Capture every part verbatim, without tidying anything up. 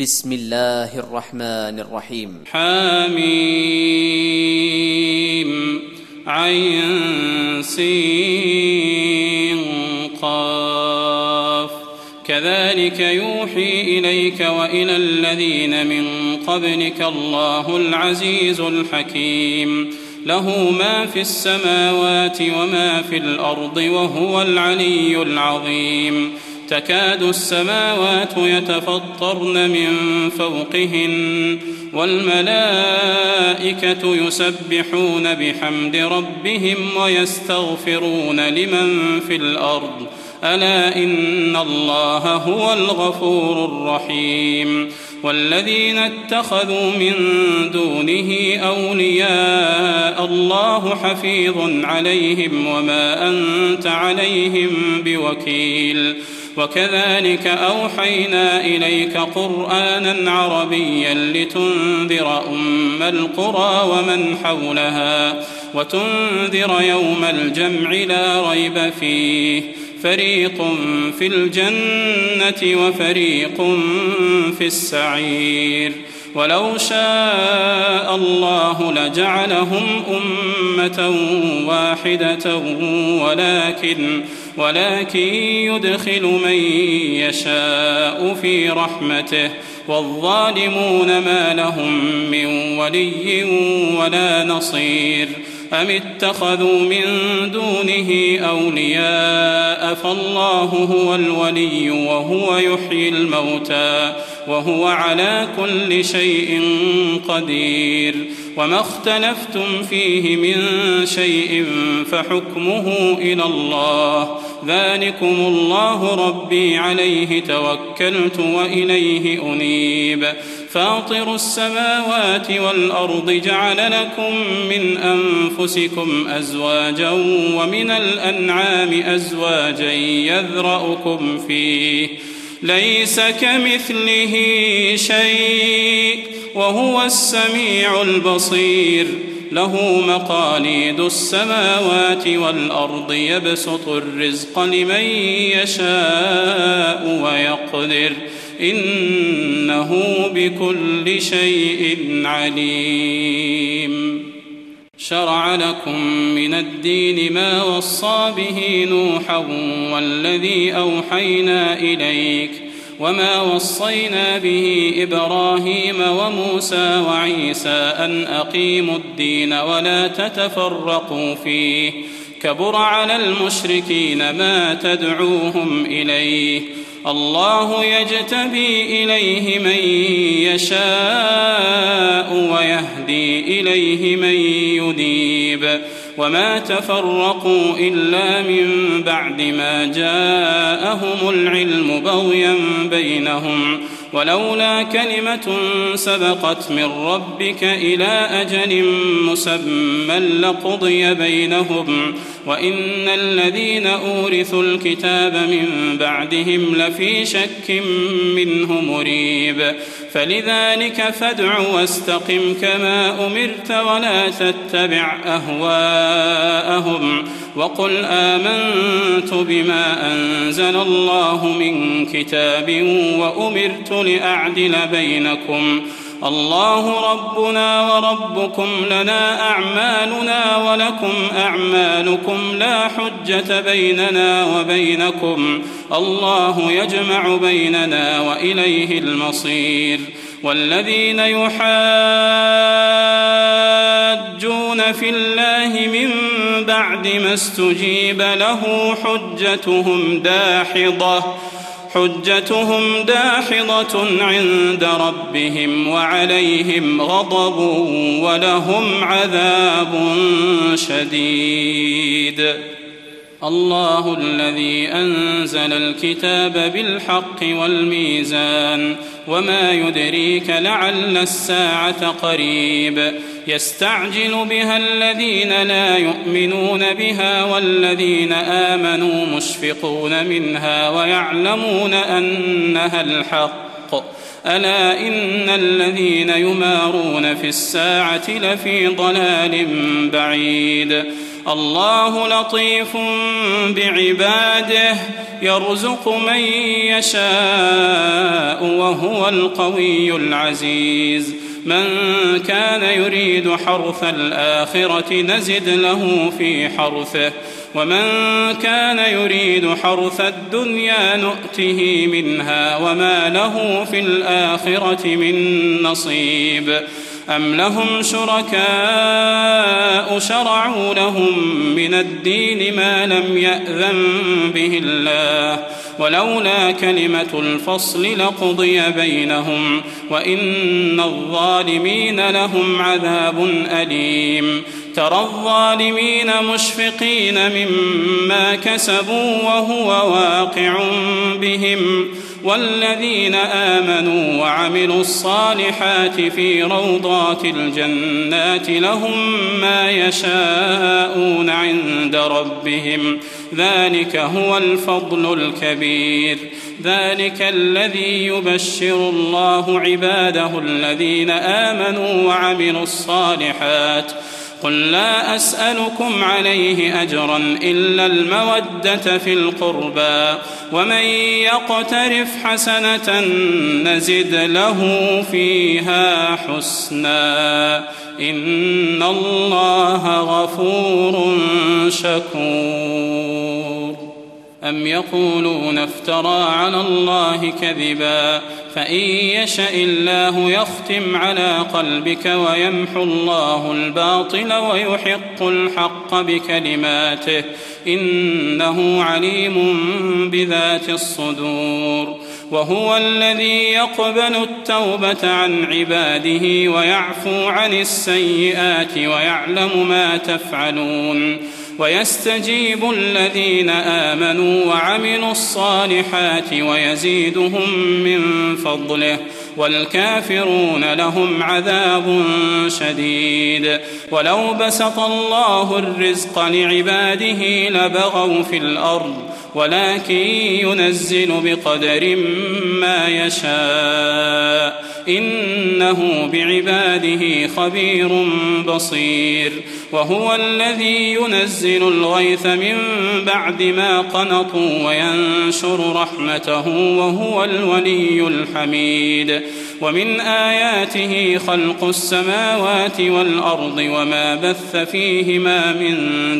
بسم الله الرحمن الرحيم. حميم عين سين قاف كذلك يوحي إليك وإلى الذين من قبلك الله العزيز الحكيم له ما في السماوات وما في الأرض وهو العلي العظيم. تكاد السماوات يتفطرن من فوقهن والملائكة يسبحون بحمد ربهم ويستغفرون لمن في الأرض ألا إن الله هو الغفور الرحيم. والذين اتخذوا من دونه أولياء الله حفيظ عليهم وما أنت عليهم بوكيل. وكذلك أوحينا إليك قرآنا عربيا لتنذر أم القرى ومن حولها وتنذر يوم الجمع لا ريب فيه فريق في الجنة وفريق في السعير. ولو شاء الله لجعلهم أمة واحدة ولكن ولكن يدخل من يشاء في رحمته والظالمون ما لهم من ولي ولا نصير. أم اتخذوا من دونه أولياء فالله هو الولي وهو يحيي الموتى وهو على كل شيء قدير. وما اختلفتم فيه من شيء فحكمه إلى الله ذلكم الله ربي عليه توكلت وإليه أنيب. فاطر السماوات والأرض جعل لكم من أنفسكم أزواجا ومن الأنعام أزواجا يذرأكم فيه ليس كمثله شيء وهو السميع البصير. له مقاليد السماوات والأرض يبسط الرزق لمن يشاء ويقدر إنه بكل شيء عليم. شرع لكم من الدين ما وصى به نوحا والذي أوحينا إليك وما وصينا به إبراهيم وموسى وعيسى أن أقيموا الدين ولا تتفرقوا فيه كبر على المشركين ما تدعوهم إليه. الله يجتبي إليه من يشاء ويهدي إليه من ينيب. وما تفرقوا إلا من بعد ما جاءهم العلم بغيا بينهم ولولا كلمة سبقت من ربك إلى أجل مسمى لقضي بينهم وإن الذين أورثوا الكتاب من بعدهم لفي شك منه مريب. فلذلك فادع واستقم كما أمرت ولا تتبع أهواءهم وقل آمنت بما أنزل الله من كتاب وأمرت لأعدل بينكم الله ربنا وربكم لنا أعمالنا ولكم أعمالكم لا حجة بيننا وبينكم الله يجمع بيننا وإليه المصير. والذين يحاجون في الله من بعد ما استجيب له حجتهم داحضة حجتهم داحضة عند ربهم وعليهم غضب ولهم عذاب شديد. الله الذي أنزل الكتاب بالحق والميزان وما يدريك لعل الساعة قريب. يستعجل بها الذين لا يؤمنون بها والذين آمنوا مشفقون منها ويعلمون أنها الحق ألا إن الذين يمارون في الساعة لفي ضلال بعيد. الله لطيف بعباده يرزق من يشاء وهو القوي العزيز من كان يريد حرث الآخرة نزد له في حرثه ومن كان يريد حرث الدنيا نؤته منها وما له في الآخرة من نصيب أم لهم شركاء شرعوا لهم من الدين ما لم يأذن به الله ولولا كلمة الفصل لقضي بينهم وإن الظالمين لهم عذاب أليم ترى الظالمين مشفقين مما كسبوا وهو واقع بهم والذين آمنوا وعملوا الصالحات في روضات الجنات لهم ما يشاءون عند ربهم ذلك هو الفضل الكبير ذلك الذي يبشر الله عباده الذين آمنوا وعملوا الصالحات قل لا أسألكم عليه أجرا إلا المودة في القربى ومن يقترف حسنة نزد له فيها حسنا إن الله غفور شكور أم يقولون افترى على الله كذبا فإن يشأ الله يختم على قلبك ويمحو الله الباطل ويحق الحق بكلماته إنه عليم بذات الصدور وهو الذي يقبل التوبة عن عباده ويعفو عن السيئات ويعلم ما تفعلون ويستجيب الذين آمنوا وعملوا الصالحات ويزيدهم من فضله والكافرون لهم عذاب شديد ولو بسط الله الرزق لعباده لبغوا في الأرض ولكن ينزل بقدر ما يشاء إنه بعباده خبير بصير وهو الذي ينزل الغيث من بعد ما قنطوا وينشر رحمته وهو الولي الحميد ومن آياته خلق السماوات والأرض وما بث فيهما من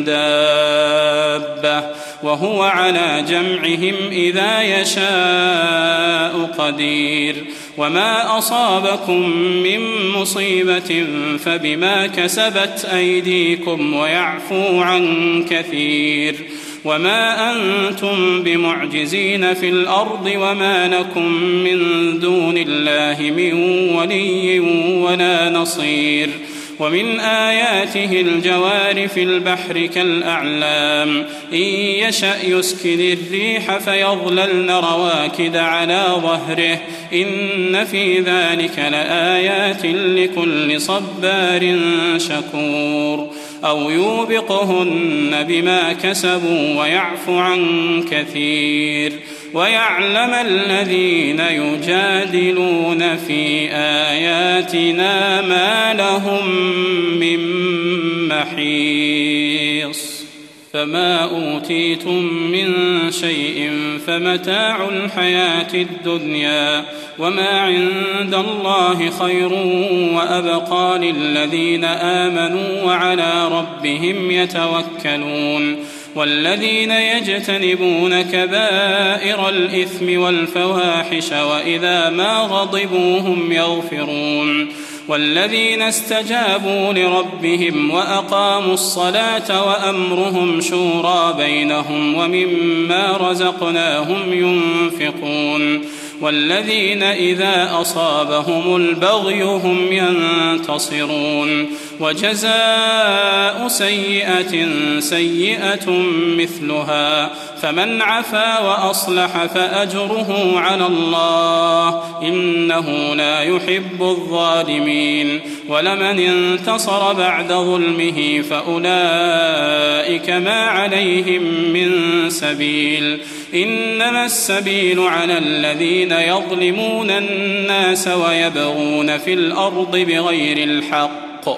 دابة وهو على جمعهم إذا يشاء قدير وما أصابكم من مصيبة فبما كسبت أيديكم ويعفو عن كثير وما أنتم بمعجزين في الأرض وما لكم من دون الله من ولي ولا نصير ومن آياته الجوار في البحر كالأعلام إن يشأ يسكن الريح فيظللن رواكد على ظهره إن في ذلك لآيات لكل صبار شكور أو يوبقهن بما كسبوا ويعفو عن كثير ويعلم الذين يجادلون في آياتنا ما لهم من محيص فما أوتيتم من شيء فمتاع الحياة الدنيا وما عند الله خير وأبقى للذين آمنوا وعلى ربهم يتوكلون والذين يجتنبون كبائر الإثم والفواحش وإذا ما غضبوا هم يغفرون والذين استجابوا لربهم وأقاموا الصلاة وأمرهم شورى بينهم ومما رزقناهم ينفقون والذين إذا أصابهم البغي هم ينتصرون وجزاء سيئة سيئة مثلها فمن عفا وأصلح فأجره على الله إنه لا يحب الظالمين ولمن انتصر بعد ظلمه فأولئك ما عليهم من سبيل إنما السبيل على الذين يظلمون الناس ويبغون في الأرض بغير الحق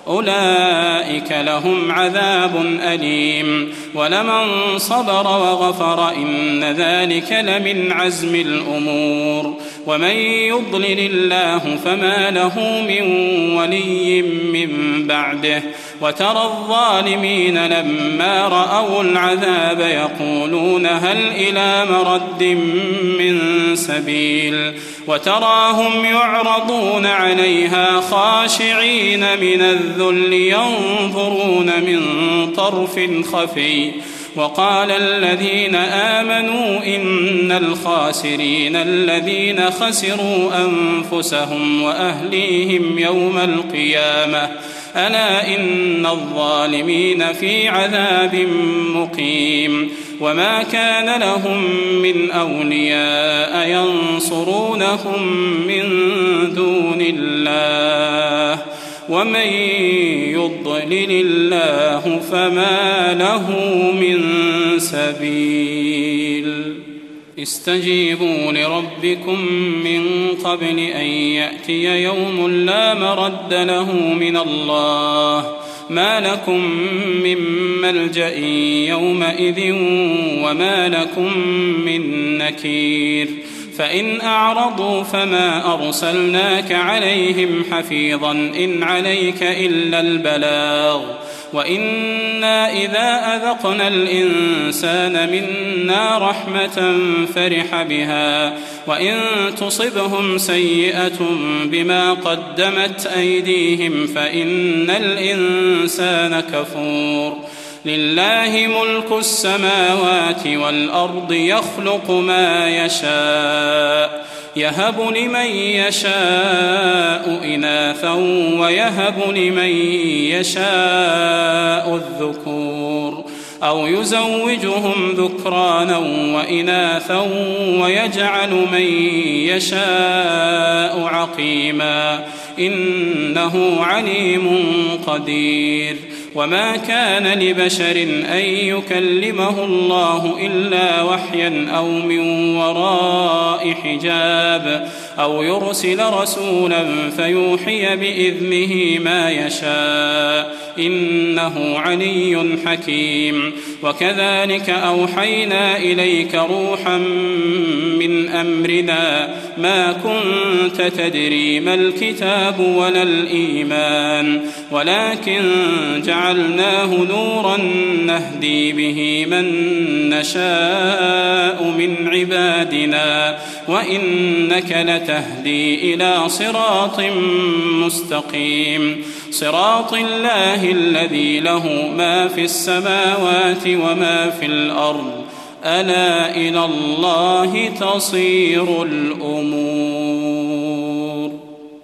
أولئك لهم عذاب أليم ولمن صبر وغفر إن ذلك لمن عزم الأمور ومن يضلل الله فما له من ولي من بعده وترى الظالمين لما رأوا العذاب يقولون هل إلى مرد من سبيل وتراهم يعرضون عليها خاشعين من الذل ينظرون من طرف خفي وقال الذين آمنوا إن الخاسرين الذين خسروا أنفسهم وأهليهم يوم القيامة ألا إن الظالمين في عذاب مقيم وما كان لهم من أولياء ينصرونهم من دون الله ومن يضلل الله فما له من سبيل استجيبوا لربكم من قبل أن يأتي يوم لا مرد له من الله ما لكم من ملجأ يومئذ وما لكم من نكير فإن أعرضوا فما أرسلناك عليهم حفيظا إن عليك إلا البلاغ وإنا إذا أذقنا الإنسان منا رحمة فرح بها وإن تصبهم سيئة بما قدمت أيديهم فإن الإنسان كفور لله ملك السماوات والأرض يخلق ما يشاء يهب لمن يشاء إناثا ويهب لمن يشاء الذكور أو يزوجهم ذكرانا وإناثا ويجعل من يشاء عقيما إنه عليم قدير وما كان لبشر أن يكلمه الله إلا وحيا أو من وراء حجاب أو يرسل رسولا فيوحي بإذنه ما يشاء إنه علي حكيم وكذلك أوحينا إليك روحا من أمرنا ما كنت تدري ما الكتاب ولا الإيمان ولكن جعلناه نورا نهدي به من نشاء من عبادنا وإنك لتهدي إلى صراط مستقيم صراط الله الذي له ما في السماوات وما في الأرض ألا إلى الله تصير الأمور.